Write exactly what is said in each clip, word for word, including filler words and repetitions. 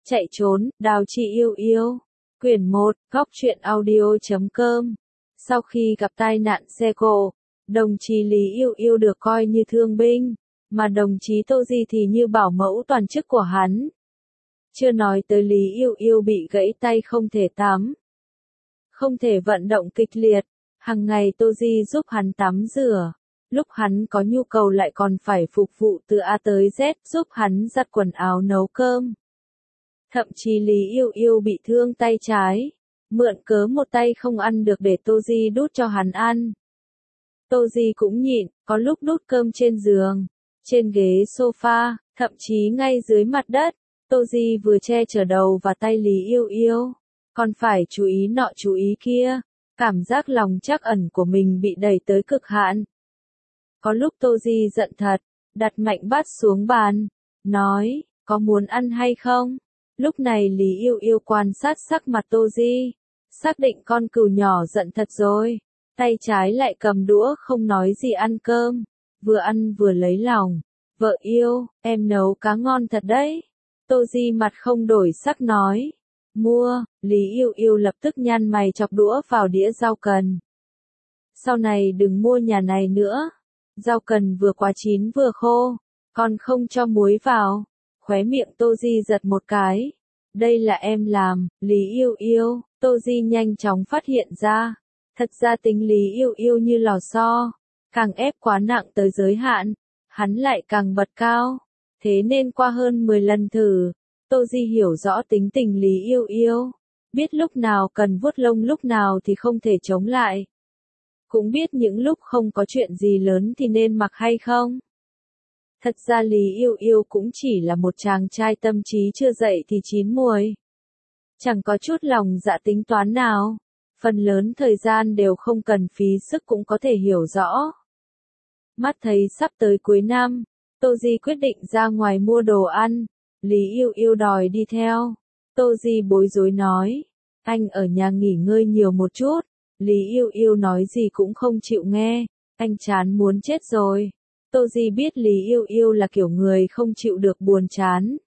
Chạy trốn, Đào Chi yêu yêu. Quyển một, góc truyện audio chấm com. Sau khi gặp tai nạn xe cộ, đồng chí Lý Yêu Yêu được coi như thương binh, mà đồng chí Tô Di thì như bảo mẫu toàn chức của hắn. Chưa nói tới Lý Yêu Yêu bị gãy tay không thể tắm, không thể vận động kịch liệt, hàng ngày Tô Di giúp hắn tắm rửa, lúc hắn có nhu cầu lại còn phải phục vụ từ A tới Z, giúp hắn giặt quần áo nấu cơm. Thậm chí Lý Yêu Yêu bị thương tay trái, mượn cớ một tay không ăn được để Tô Di đút cho hắn ăn. Tô Di cũng nhịn, có lúc đút cơm trên giường, trên ghế sofa, thậm chí ngay dưới mặt đất. Tô Di vừa che chở đầu và tay Lý Yêu Yêu, còn phải chú ý nọ chú ý kia, cảm giác lòng trắc ẩn của mình bị đẩy tới cực hạn. Có lúc Tô Di giận thật, đặt mạnh bát xuống bàn, nói, có muốn ăn hay không? Lúc này Lý Yêu Yêu quan sát sắc mặt Tô Di, xác định con cừu nhỏ giận thật rồi, tay trái lại cầm đũa không nói gì ăn cơm, vừa ăn vừa lấy lòng, vợ yêu, em nấu cá ngon thật đấy. Tô Di mặt không đổi sắc nói, mua. Lý Yêu Yêu lập tức nhăn mày chọc đũa vào đĩa rau cần. Sau này đừng mua nhà này nữa, rau cần vừa quá chín vừa khô, còn không cho muối vào. Khóe miệng Tô Di giật một cái, đây là em làm. Lý Yêu Yêu, Tô Di nhanh chóng phát hiện ra, thật ra tính Lý Yêu Yêu như lò xo, càng ép quá nặng tới giới hạn, hắn lại càng bật cao. Thế nên qua hơn mười lần thử, Tô Di hiểu rõ tính tình Lý Yêu Yêu, biết lúc nào cần vuốt lông lúc nào thì không thể chống lại. Cũng biết những lúc không có chuyện gì lớn thì nên mặc hay không. Thật ra Lý Yêu Yêu cũng chỉ là một chàng trai tâm trí chưa dậy thì chín muồi. Chẳng có chút lòng dạ tính toán nào, phần lớn thời gian đều không cần phí sức cũng có thể hiểu rõ. Mắt thấy sắp tới cuối năm, Tô Di quyết định ra ngoài mua đồ ăn, Lý Yêu Yêu đòi đi theo. Tô Di bối rối nói, anh ở nhà nghỉ ngơi nhiều một chút. Lý Yêu Yêu nói gì cũng không chịu nghe, anh chán muốn chết rồi. Tô Di biết Lý Yêu Yêu là kiểu người không chịu được buồn chán.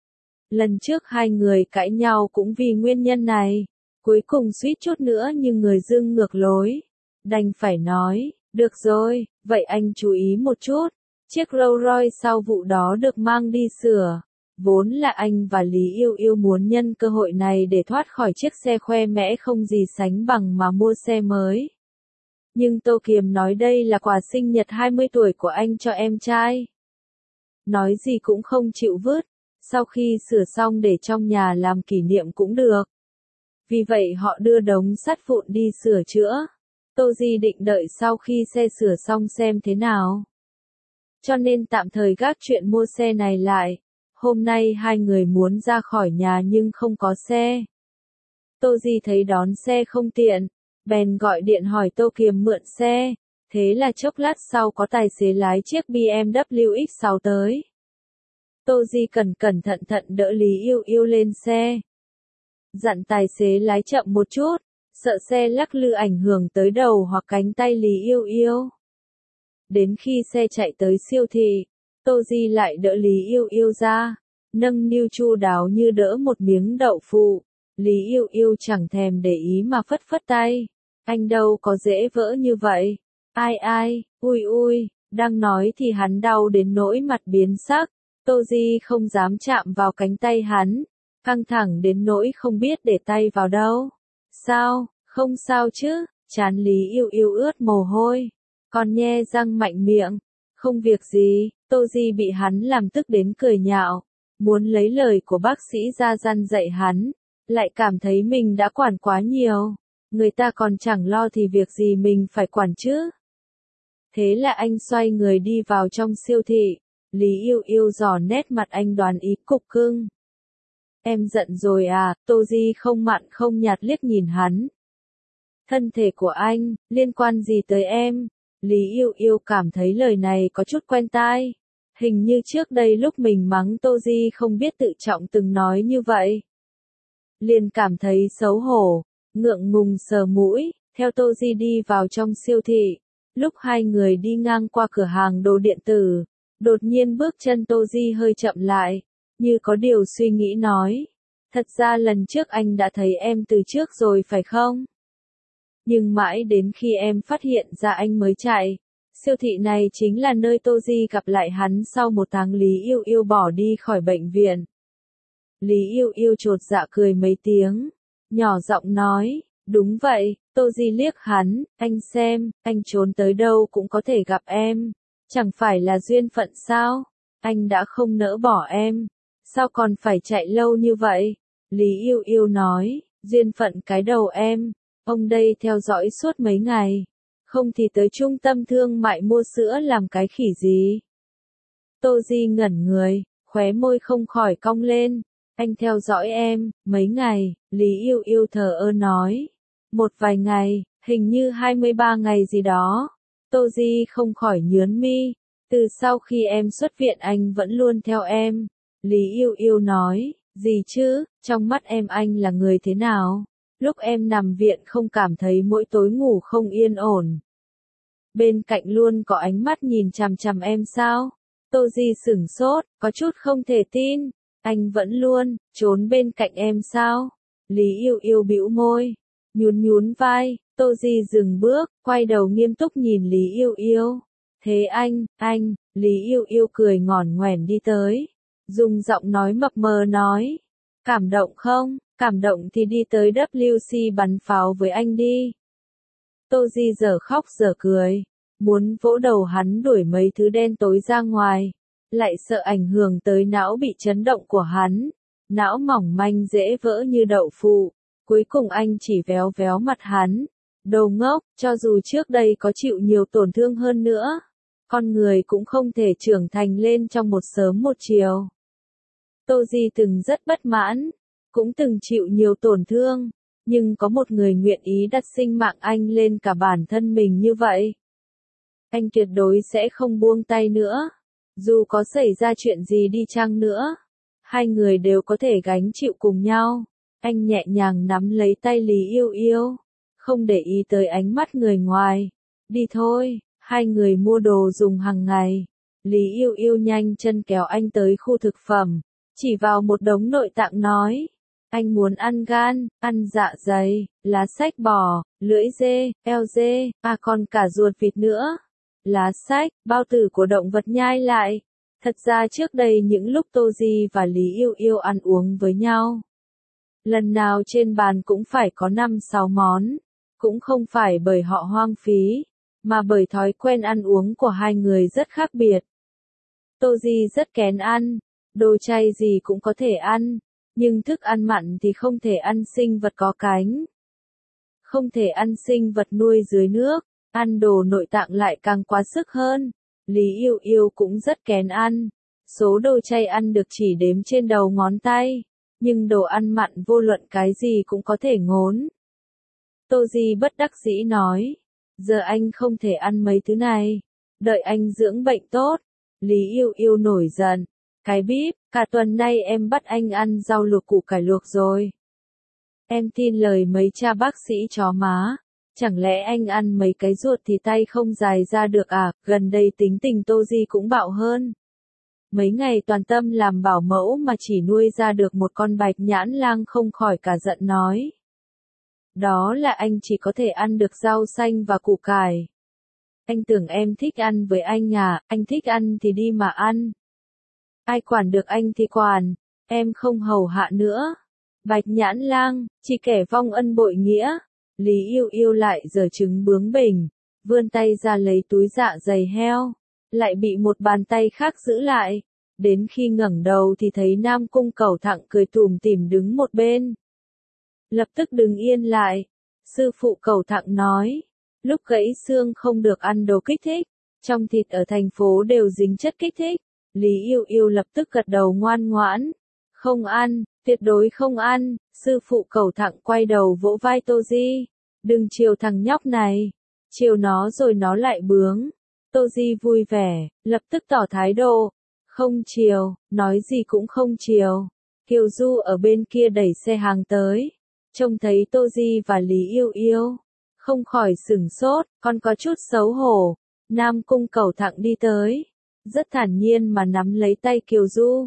Lần trước hai người cãi nhau cũng vì nguyên nhân này, cuối cùng suýt chút nữa nhưng người dưng ngược lối. Đành phải nói, được rồi, vậy anh chú ý một chút. Chiếc Rolls Royce sau vụ đó được mang đi sửa. Vốn là anh và Lý Yêu Yêu muốn nhân cơ hội này để thoát khỏi chiếc xe khoe mẽ không gì sánh bằng mà mua xe mới. Nhưng Tô Kiềm nói đây là quà sinh nhật hai mươi tuổi của anh cho em trai. Nói gì cũng không chịu vứt, sau khi sửa xong để trong nhà làm kỷ niệm cũng được. Vì vậy họ đưa đống sắt vụn đi sửa chữa. Tô Di định đợi sau khi xe sửa xong xem thế nào. Cho nên tạm thời gác chuyện mua xe này lại. Hôm nay hai người muốn ra khỏi nhà nhưng không có xe. Tô Di thấy đón xe không tiện, bèn gọi điện hỏi Tô Kiềm mượn xe. Thế là chốc lát sau có tài xế lái chiếc bê em vê ích sáu tới. Tô Di cẩn cẩn thận thận đỡ Lý Yêu Yêu lên xe. Dặn tài xế lái chậm một chút, sợ xe lắc lư ảnh hưởng tới đầu hoặc cánh tay Lý Yêu Yêu. Đến khi xe chạy tới siêu thị, Tô Di lại đỡ Lý Yêu Yêu ra, nâng niu chu đáo như đỡ một miếng đậu phụ. Lý Yêu Yêu chẳng thèm để ý mà phất phất tay. Anh đâu có dễ vỡ như vậy. Ai ai, ui ui, đang nói thì hắn đau đến nỗi mặt biến sắc. Tô Di không dám chạm vào cánh tay hắn, căng thẳng đến nỗi không biết để tay vào đâu. Sao, không sao chứ? Trán Lý Yêu Yêu ướt mồ hôi, còn nhe răng mạnh miệng. Không việc gì. Tô Di bị hắn làm tức đến cười nhạo, muốn lấy lời của bác sĩ ra răn dạy hắn, lại cảm thấy mình đã quản quá nhiều, người ta còn chẳng lo thì việc gì mình phải quản chứ. Thế là anh xoay người đi vào trong siêu thị, Lý Yêu Yêu dò nét mặt anh đoán ý cục cưng. Em giận rồi à? Tô Di không mặn không nhạt liếc nhìn hắn. Thân thể của anh, liên quan gì tới em? Lý Yêu Yêu cảm thấy lời này có chút quen tai. Hình như trước đây lúc mình mắng Tô Di không biết tự trọng từng nói như vậy. Liền cảm thấy xấu hổ, ngượng ngùng sờ mũi, theo Tô Di đi vào trong siêu thị. Lúc hai người đi ngang qua cửa hàng đồ điện tử, đột nhiên bước chân Tô Di hơi chậm lại, như có điều suy nghĩ nói. Thật ra lần trước anh đã thấy em từ trước rồi phải không? Nhưng mãi đến khi em phát hiện ra anh mới chạy. Siêu thị này chính là nơi Tô Di gặp lại hắn sau một tháng Lý Yêu Yêu bỏ đi khỏi bệnh viện. Lý Yêu Yêu chột dạ cười mấy tiếng, nhỏ giọng nói, đúng vậy. Tô Di liếc hắn, anh xem, anh trốn tới đâu cũng có thể gặp em. Chẳng phải là duyên phận sao? Anh đã không nỡ bỏ em. Sao còn phải chạy lâu như vậy? Lý Yêu Yêu nói, duyên phận cái đầu em. Ông đây theo dõi suốt mấy ngày. Không thì tới trung tâm thương mại mua sữa làm cái khỉ gì? Tô Di ngẩn người, khóe môi không khỏi cong lên. Anh theo dõi em, mấy ngày, Lý Yêu Yêu thờ ơ nói. Một vài ngày, hình như hai mươi ba ngày gì đó. Tô Di không khỏi nhướng mi. Từ sau khi em xuất viện anh vẫn luôn theo em. Lý Yêu Yêu nói, gì chứ, trong mắt em anh là người thế nào? Lúc em nằm viện không cảm thấy mỗi tối ngủ không yên ổn. Bên cạnh luôn có ánh mắt nhìn chằm chằm em sao? Tô Di sửng sốt, có chút không thể tin. Anh vẫn luôn, trốn bên cạnh em sao? Lý Yêu Yêu bĩu môi, nhún nhún vai. Tô Di dừng bước, quay đầu nghiêm túc nhìn Lý Yêu Yêu. Thế anh, anh, Lý Yêu Yêu cười ngỏn ngoẻn đi tới. Dùng giọng nói mập mờ nói. Cảm động không? Cảm động thì đi tới W C bắn pháo với anh đi. Tô Di giờ khóc giờ cười. Muốn vỗ đầu hắn đuổi mấy thứ đen tối ra ngoài. Lại sợ ảnh hưởng tới não bị chấn động của hắn. Não mỏng manh dễ vỡ như đậu phụ. Cuối cùng anh chỉ véo véo mặt hắn. Đồ ngốc, cho dù trước đây có chịu nhiều tổn thương hơn nữa. Con người cũng không thể trưởng thành lên trong một sớm một chiều. Tô Di từng rất bất mãn. Cũng từng chịu nhiều tổn thương. Nhưng có một người nguyện ý đặt sinh mạng anh lên cả bản thân mình như vậy. Anh tuyệt đối sẽ không buông tay nữa. Dù có xảy ra chuyện gì đi chăng nữa. Hai người đều có thể gánh chịu cùng nhau. Anh nhẹ nhàng nắm lấy tay Lý Yêu Yêu. Không để ý tới ánh mắt người ngoài. Đi thôi, hai người mua đồ dùng hàng ngày. Lý Yêu Yêu nhanh chân kéo anh tới khu thực phẩm. Chỉ vào một đống nội tạng nói. Anh muốn ăn gan, ăn dạ dày, lá sách bò, lưỡi dê, eo dê, à còn cả ruột vịt nữa. Lá sách, bao tử của động vật nhai lại. Thật ra trước đây những lúc Tô Di và Lý Yêu Yêu ăn uống với nhau. Lần nào trên bàn cũng phải có năm sáu món. Cũng không phải bởi họ hoang phí, mà bởi thói quen ăn uống của hai người rất khác biệt. Tô Di rất kén ăn, đồ chay gì cũng có thể ăn, nhưng thức ăn mặn thì không thể ăn sinh vật có cánh. Không thể ăn sinh vật nuôi dưới nước, ăn đồ nội tạng lại càng quá sức hơn. Lý Yêu Yêu cũng rất kén ăn. Số đồ chay ăn được chỉ đếm trên đầu ngón tay, nhưng đồ ăn mặn vô luận cái gì cũng có thể ngốn. Tô Di bất đắc dĩ nói, giờ anh không thể ăn mấy thứ này, đợi anh dưỡng bệnh tốt. Lý Yêu Yêu nổi giận, cái bíp, cả tuần nay em bắt anh ăn rau luộc củ cải luộc rồi. Em tin lời mấy cha bác sĩ chó má, chẳng lẽ anh ăn mấy cái ruột thì tay không dài ra được à? Gần đây tính tình Tô Di cũng bạo hơn. Mấy ngày toàn tâm làm bảo mẫu mà chỉ nuôi ra được một con bạch nhãn lang không khỏi cả giận nói. Đó là anh chỉ có thể ăn được rau xanh và củ cải. Anh tưởng em thích ăn với anh à, anh thích ăn thì đi mà ăn. Ai quản được anh thì quản, em không hầu hạ nữa. Bạch nhãn lang, chỉ kẻ vong ân bội nghĩa. Lý Yêu Yêu lại giở trứng bướng bỉnh, vươn tay ra lấy túi dạ dày heo, lại bị một bàn tay khác giữ lại. Đến khi ngẩng đầu thì thấy Nam Cung Cẩu Thặng cười tủm tỉm đứng một bên. Lập tức đứng yên lại. Sư phụ Cẩu Thặng nói, lúc gãy xương không được ăn đồ kích thích, trong thịt ở thành phố đều dính chất kích thích. Lý Yêu Yêu lập tức gật đầu ngoan ngoãn. Không ăn, tuyệt đối không ăn. Sư phụ Cẩu Thặng quay đầu vỗ vai Tô Di. Đừng chiều thằng nhóc này. Chiều nó rồi nó lại bướng. Tô Di vui vẻ, lập tức tỏ thái độ. Không chiều, nói gì cũng không chiều. Kiều Du ở bên kia đẩy xe hàng tới. Trông thấy Tô Di và Lý Yêu Yêu. Không khỏi sửng sốt, còn có chút xấu hổ. Nam Cung Cẩu Thặng đi tới. Rất thản nhiên mà nắm lấy tay Kiều Du.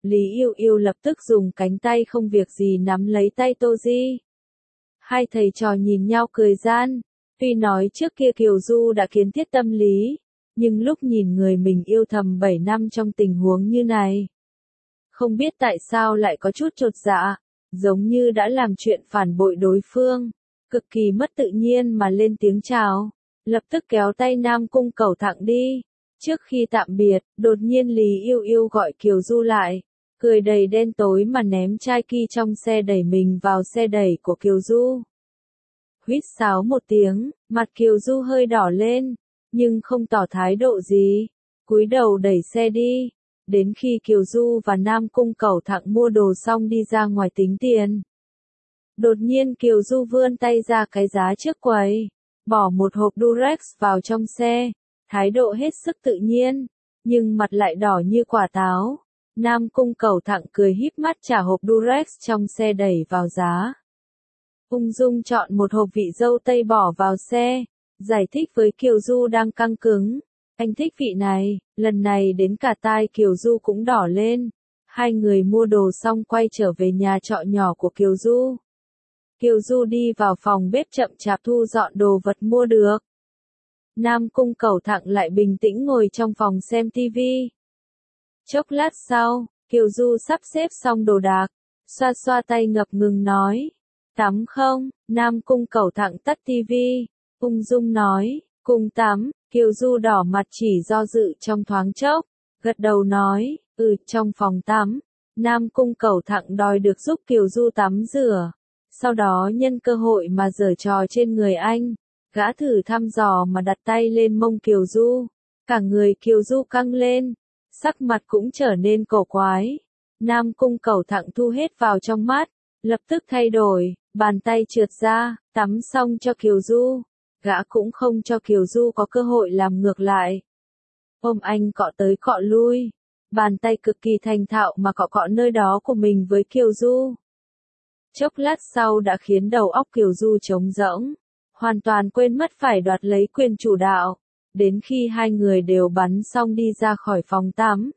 Lý Yêu Yêu lập tức dùng cánh tay không việc gì nắm lấy tay Tô Di. Hai thầy trò nhìn nhau cười gian, tuy nói trước kia Kiều Du đã kiến thiết tâm lý, nhưng lúc nhìn người mình yêu thầm bảy năm trong tình huống như này, không biết tại sao lại có chút chột dạ, giống như đã làm chuyện phản bội đối phương, cực kỳ mất tự nhiên mà lên tiếng chào, lập tức kéo tay Nam Cung Cẩu Thặng đi. Trước khi tạm biệt, đột nhiên Lý Yêu Yêu gọi Kiều Du lại, cười đầy đen tối mà ném chai ki trong xe đẩy mình vào xe đẩy của Kiều Du. Huýt sáo một tiếng, mặt Kiều Du hơi đỏ lên, nhưng không tỏ thái độ gì, cúi đầu đẩy xe đi. Đến khi Kiều Du và Nam Cung Cẩu Thặng mua đồ xong đi ra ngoài tính tiền. Đột nhiên Kiều Du vươn tay ra cái giá trước quầy, bỏ một hộp Durex vào trong xe, thái độ hết sức tự nhiên, nhưng mặt lại đỏ như quả táo. Nam Cung Cẩu Thặng cười híp mắt trả hộp Durex trong xe đẩy vào giá. Ung dung chọn một hộp vị dâu tây bỏ vào xe, giải thích với Kiều Du đang căng cứng. Anh thích vị này, lần này đến cả tai Kiều Du cũng đỏ lên. Hai người mua đồ xong quay trở về nhà trọ nhỏ của Kiều Du. Kiều Du đi vào phòng bếp chậm chạp thu dọn đồ vật mua được. Nam Cung Cẩu Thặng lại bình tĩnh ngồi trong phòng xem tivi. Chốc lát sau, Kiều Du sắp xếp xong đồ đạc, xoa xoa tay ngập ngừng nói. Tắm không? Nam Cung Cẩu Thặng tắt tivi, ung dung nói, cùng tắm. Kiều Du đỏ mặt chỉ do dự trong thoáng chốc, gật đầu nói, ừ, trong phòng tắm. Nam Cung Cẩu Thặng đòi được giúp Kiều Du tắm rửa, sau đó nhân cơ hội mà giở trò trên người anh, gã thử thăm dò mà đặt tay lên mông Kiều Du, cả người Kiều Du căng lên, sắc mặt cũng trở nên cổ quái. Nam Cung Cẩu Thặng thu hết vào trong mắt, lập tức thay đổi, bàn tay trượt ra, tắm xong cho Kiều Du. Gã cũng không cho Kiều Du có cơ hội làm ngược lại. Ôm anh cọ tới cọ lui, bàn tay cực kỳ thành thạo mà cọ cọ nơi đó của mình với Kiều Du. Chốc lát sau đã khiến đầu óc Kiều Du trống rỗng, hoàn toàn quên mất phải đoạt lấy quyền chủ đạo, đến khi hai người đều bắn xong đi ra khỏi phòng tắm.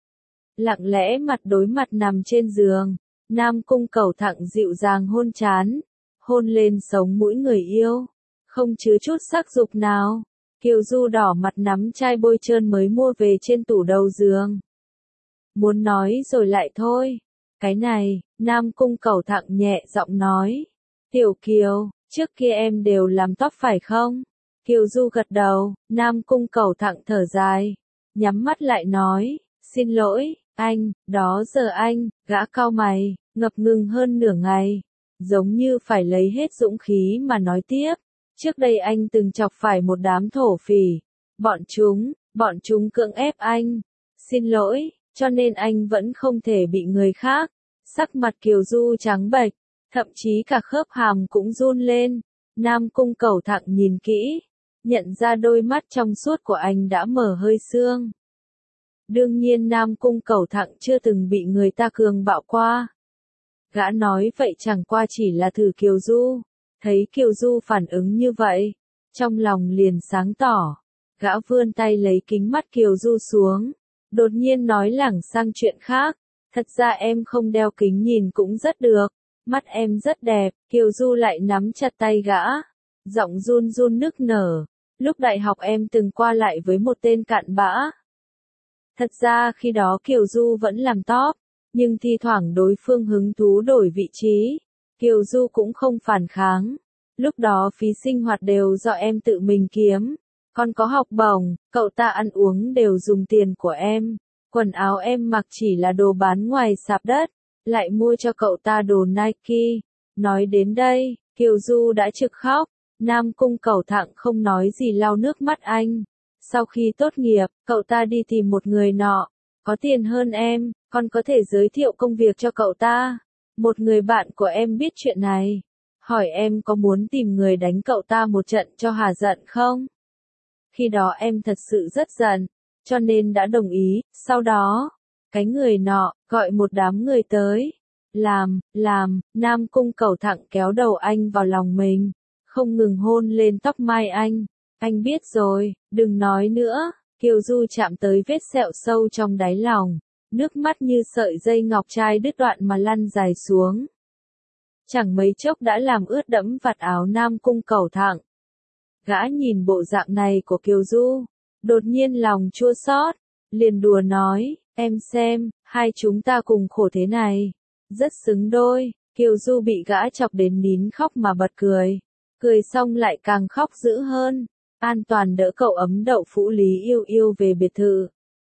Lặng lẽ mặt đối mặt nằm trên giường, Nam Cung Cẩu Thặng dịu dàng hôn trán, hôn lên sống mũi người yêu. Không chứa chút sắc dục nào. Kiều Du đỏ mặt nắm chai bôi trơn mới mua về trên tủ đầu giường. Muốn nói rồi lại thôi. Cái này, Nam Cung Cẩu Thặng nhẹ giọng nói. Tiểu Kiều, trước kia em đều làm tóc phải không? Kiều Du gật đầu, Nam Cung Cẩu Thặng thở dài. Nhắm mắt lại nói, xin lỗi, anh, đó giờ anh, gã cau mày, ngập ngừng hơn nửa ngày. Giống như phải lấy hết dũng khí mà nói tiếp. Trước đây anh từng chọc phải một đám thổ phỉ. Bọn chúng, bọn chúng cưỡng ép anh. Xin lỗi, cho nên anh vẫn không thể bị người khác. Sắc mặt Kiều Du trắng bệch, thậm chí cả khớp hàm cũng run lên. Nam Cung Cẩu Thặng nhìn kỹ, nhận ra đôi mắt trong suốt của anh đã mở hơi sương. Đương nhiên Nam Cung Cẩu Thặng chưa từng bị người ta cường bạo qua. Gã nói vậy chẳng qua chỉ là thử Kiều Du. Thấy Kiều Du phản ứng như vậy, trong lòng liền sáng tỏ. Gã vươn tay lấy kính mắt Kiều Du xuống, đột nhiên nói lảng sang chuyện khác. Thật ra em không đeo kính nhìn cũng rất được, mắt em rất đẹp. Kiều Du lại nắm chặt tay gã, giọng run run nức nở. Lúc đại học em từng qua lại với một tên cặn bã. Thật ra khi đó Kiều Du vẫn làm top, nhưng thi thoảng đối phương hứng thú đổi vị trí. Kiều Du cũng không phản kháng. Lúc đó phí sinh hoạt đều do em tự mình kiếm. Còn có học bổng, cậu ta ăn uống đều dùng tiền của em. Quần áo em mặc chỉ là đồ bán ngoài sạp đất. Lại mua cho cậu ta đồ Nike. Nói đến đây, Kiều Du đã trực khóc. Nam Cung Cẩu Thặng không nói gì lau nước mắt anh. Sau khi tốt nghiệp, cậu ta đi tìm một người nọ. Có tiền hơn em, còn có thể giới thiệu công việc cho cậu ta. Một người bạn của em biết chuyện này, hỏi em có muốn tìm người đánh cậu ta một trận cho hả giận không? Khi đó em thật sự rất giận, cho nên đã đồng ý. Sau đó, cái người nọ gọi một đám người tới. Làm, làm, Nam Cung Cẩu Thặng kéo đầu anh vào lòng mình, không ngừng hôn lên tóc mai anh. Anh biết rồi, đừng nói nữa. Kiều Du chạm tới vết sẹo sâu trong đáy lòng, nước mắt như sợi dây ngọc trai đứt đoạn mà lăn dài xuống. Chẳng mấy chốc đã làm ướt đẫm vạt áo Nam Cung Cẩu Thẳng. Gã nhìn bộ dạng này của Kiều Du, đột nhiên lòng chua xót, liền đùa nói, em xem, hai chúng ta cùng khổ thế này, rất xứng đôi. Kiều Du bị gã chọc đến nín khóc mà bật cười, cười xong lại càng khóc dữ hơn. An toàn đỡ cậu ấm đậu phụ Lý Yêu Yêu về biệt thự.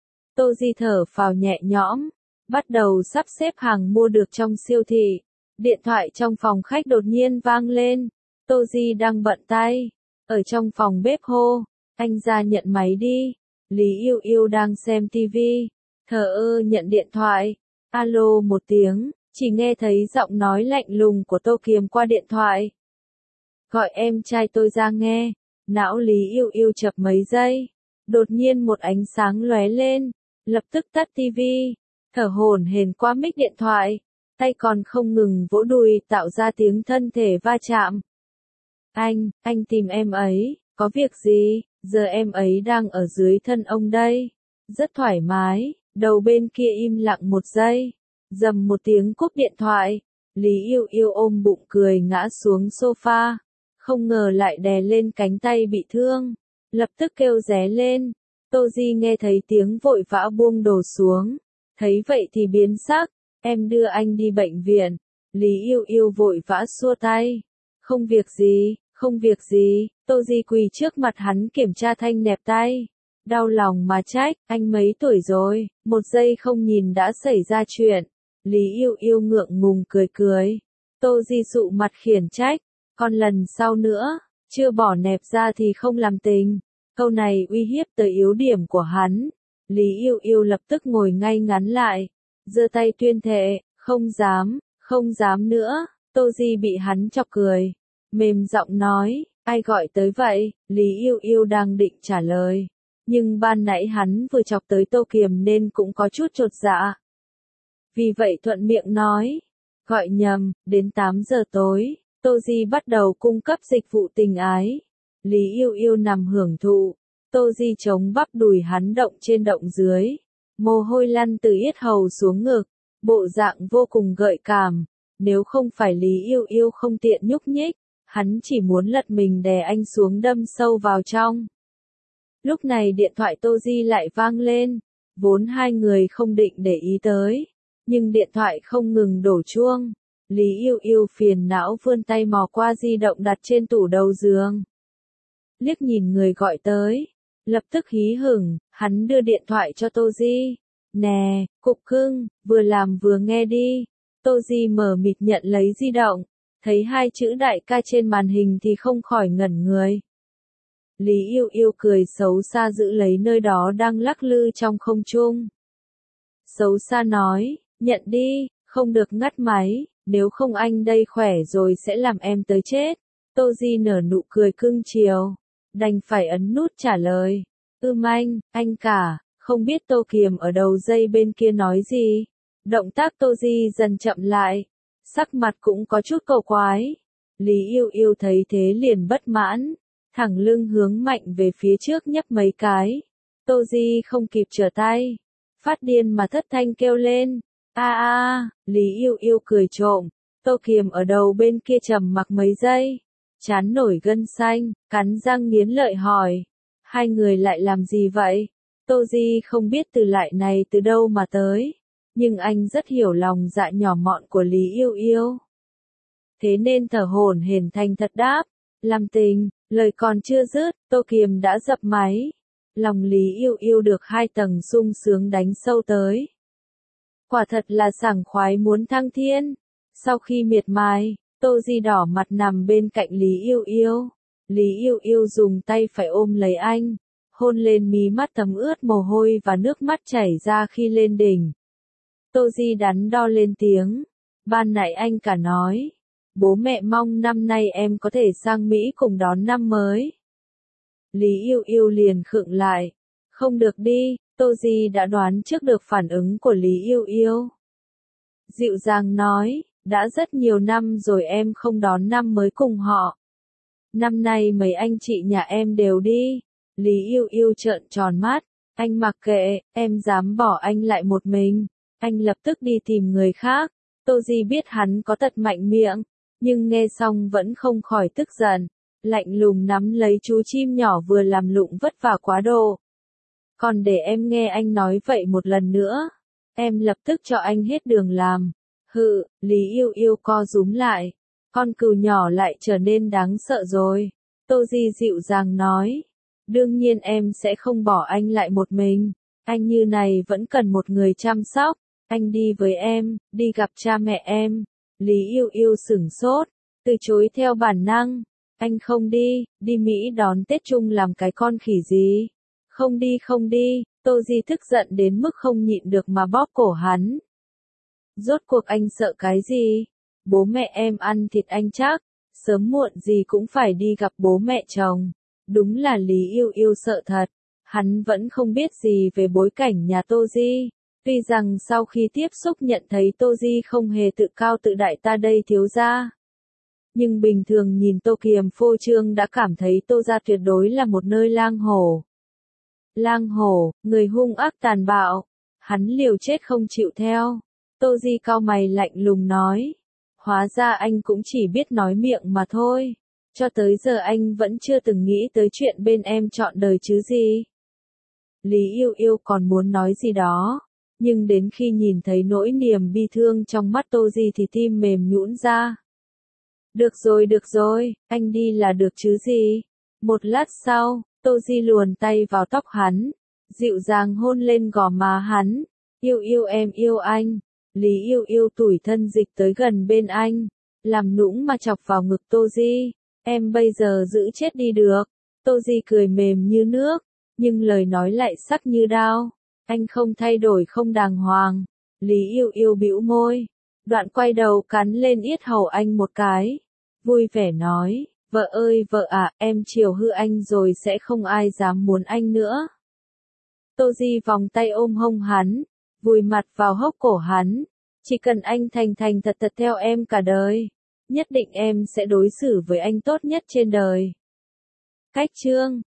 Tô Di thở phào nhẹ nhõm, bắt đầu sắp xếp hàng mua được trong siêu thị. Điện thoại trong phòng khách đột nhiên vang lên, Tô Di đang bận tay, ở trong phòng bếp hô, anh ra nhận máy đi. Lý Yêu Yêu đang xem tivi, thờ ơ nhận điện thoại, alo một tiếng, chỉ nghe thấy giọng nói lạnh lùng của Tô Kiềm qua điện thoại. Gọi em trai tôi ra nghe. Não Lý Yêu Yêu chập mấy giây, đột nhiên một ánh sáng lóe lên, lập tức tắt tivi, thở hổn hển qua mic điện thoại, tay còn không ngừng vỗ đùi tạo ra tiếng thân thể va chạm. Anh, anh tìm em ấy, có việc gì, giờ em ấy đang ở dưới thân ông đây, rất thoải mái. Đầu bên kia im lặng một giây, dầm một tiếng cúp điện thoại, Lý Yêu Yêu ôm bụng cười ngã xuống sofa. Không ngờ lại đè lên cánh tay bị thương, lập tức kêu ré lên. Tô Di nghe thấy tiếng vội vã buông đồ xuống, thấy vậy thì biến sắc, em đưa anh đi bệnh viện. Lý Yêu Yêu vội vã xua tay, không việc gì, không việc gì. Tô Di quỳ trước mặt hắn kiểm tra thanh nẹp tay, đau lòng mà trách, anh mấy tuổi rồi, một giây không nhìn đã xảy ra chuyện. Lý Yêu Yêu ngượng ngùng cười cười, Tô Di sụ mặt khiển trách. Còn lần sau nữa, chưa bỏ nẹp ra thì không làm tình. Câu này uy hiếp tới yếu điểm của hắn. Lý Yêu Yêu lập tức ngồi ngay ngắn lại, giơ tay tuyên thệ, không dám, không dám nữa. Tô Di bị hắn chọc cười, mềm giọng nói, ai gọi tới vậy? Lý Yêu Yêu đang định trả lời, nhưng ban nãy hắn vừa chọc tới Tô Kiềm nên cũng có chút chột dạ. Vì vậy thuận miệng nói, gọi nhầm, đến tám giờ tối. Tô Di bắt đầu cung cấp dịch vụ tình ái. Lý Yêu Yêu nằm hưởng thụ. Tô Di chống bắp đùi hắn động trên động dưới. Mồ hôi lăn từ yết hầu xuống ngực. Bộ dạng vô cùng gợi cảm. Nếu không phải Lý Yêu Yêu không tiện nhúc nhích, hắn chỉ muốn lật mình đè anh xuống đâm sâu vào trong. Lúc này điện thoại Tô Di lại vang lên. Vốn hai người không định để ý tới, nhưng điện thoại không ngừng đổ chuông. Lý Yêu Yêu phiền não vươn tay mò qua di động đặt trên tủ đầu giường. Liếc nhìn người gọi tới, lập tức hí hửng, hắn đưa điện thoại cho Tô Di. Nè, cục cưng, vừa làm vừa nghe đi. Tô Di mở mịt nhận lấy di động, thấy hai chữ đại ca trên màn hình thì không khỏi ngẩn người. Lý Yêu Yêu cười xấu xa giữ lấy nơi đó đang lắc lư trong không trung. Xấu xa nói, nhận đi, không được ngắt máy. Nếu không anh đây khỏe rồi sẽ làm em tới chết. Tô Di nở nụ cười cưng chiều, đành phải ấn nút trả lời. Ưm anh, anh cả, không biết Tô Kiềm ở đầu dây bên kia nói gì. Động tác Tô Di dần chậm lại, sắc mặt cũng có chút cầu quái. Lý Yêu Yêu thấy thế liền bất mãn, thẳng lưng hướng mạnh về phía trước nhấp mấy cái. Tô Di không kịp trở tay, phát điên mà thất thanh kêu lên. A a, Lý Yêu Yêu cười trộm. Tô Kiềm ở đầu bên kia trầm mặc mấy giây, trán nổi gân xanh, cắn răng nghiến lợi hỏi, hai người lại làm gì vậy? Tô Di không biết từ lại này từ đâu mà tới, nhưng anh rất hiểu lòng dạ nhỏ mọn của Lý Yêu Yêu. Thế nên thở hổn hển thành thật đáp, làm tình. Lời còn chưa dứt, Tô Kiềm đã dập máy. Lòng Lý Yêu Yêu được hai tầng sung sướng đánh sâu tới. Quả thật là sảng khoái muốn thăng thiên. Sau khi miệt mài, Tô Di đỏ mặt nằm bên cạnh Lý Yêu Yêu. Lý Yêu Yêu dùng tay phải ôm lấy anh, hôn lên mí mắt thấm ướt mồ hôi và nước mắt chảy ra khi lên đỉnh. Tô Di đắn đo lên tiếng, ban nãy anh cả nói, bố mẹ mong năm nay em có thể sang Mỹ cùng đón năm mới. Lý Yêu Yêu liền khựng lại, không được đi. Tô Di đã đoán trước được phản ứng của Lý Yêu Yêu. Dịu dàng nói, đã rất nhiều năm rồi em không đón năm mới cùng họ. Năm nay mấy anh chị nhà em đều đi. Lý Yêu Yêu trợn tròn mắt, Anh mặc kệ, em dám bỏ anh lại một mình. Anh lập tức đi tìm người khác. Tô Di biết hắn có tật mạnh miệng, nhưng nghe xong vẫn không khỏi tức giận. Lạnh lùng nắm lấy chú chim nhỏ vừa làm lụng vất vả quá độ. Còn để em nghe anh nói vậy một lần nữa, em lập tức cho anh hết đường làm. Hự, Lý Yêu Yêu co rúm lại. Con cừu nhỏ lại trở nên đáng sợ rồi. Tô Di dịu dàng nói. Đương nhiên em sẽ không bỏ anh lại một mình. Anh như này vẫn cần một người chăm sóc. Anh đi với em, đi gặp cha mẹ em. Lý Yêu Yêu sửng sốt, từ chối theo bản năng. Anh không đi, đi Mỹ đón Tết chung làm cái con khỉ gì. Không đi không đi, Tô Di tức giận đến mức không nhịn được mà bóp cổ hắn. Rốt cuộc anh sợ cái gì? Bố mẹ em ăn thịt anh chắc, sớm muộn gì cũng phải đi gặp bố mẹ chồng. Đúng là Lý Yêu Yêu sợ thật, hắn vẫn không biết gì về bối cảnh nhà Tô Di. Tuy rằng sau khi tiếp xúc nhận thấy Tô Di không hề tự cao tự đại ta đây thiếu gia. Nhưng bình thường nhìn Tô Kiềm phô trương đã cảm thấy Tô gia tuyệt đối là một nơi lang hổ. Lang hổ, người hung ác tàn bạo. Hắn liều chết không chịu theo. Tô Di cau mày lạnh lùng nói. Hóa ra anh cũng chỉ biết nói miệng mà thôi. Cho tới giờ anh vẫn chưa từng nghĩ tới chuyện bên em chọn đời chứ gì. Lý Yêu Yêu còn muốn nói gì đó. Nhưng đến khi nhìn thấy nỗi niềm bi thương trong mắt Tô Di thì tim mềm nhũn ra. Được rồi được rồi, anh đi là được chứ gì. Một lát sau, Tô Di luồn tay vào tóc hắn, dịu dàng hôn lên gò má hắn. Yêu yêu em yêu anh. Lý Yêu Yêu tủi thân dịch tới gần bên anh, làm nũng mà chọc vào ngực Tô Di. Em bây giờ giữ chết đi được. Tô Di cười mềm như nước, nhưng lời nói lại sắc như đao. Anh không thay đổi không đàng hoàng. Lý Yêu Yêu bĩu môi, đoạn quay đầu cắn lên yết hầu anh một cái. Vui vẻ nói, vợ ơi vợ à, em chiều hư anh rồi sẽ không ai dám muốn anh nữa. Tô Di vòng tay ôm hông hắn, vùi mặt vào hốc cổ hắn. Chỉ cần anh thành thành thật thật theo em cả đời, nhất định em sẽ đối xử với anh tốt nhất trên đời. Cách chương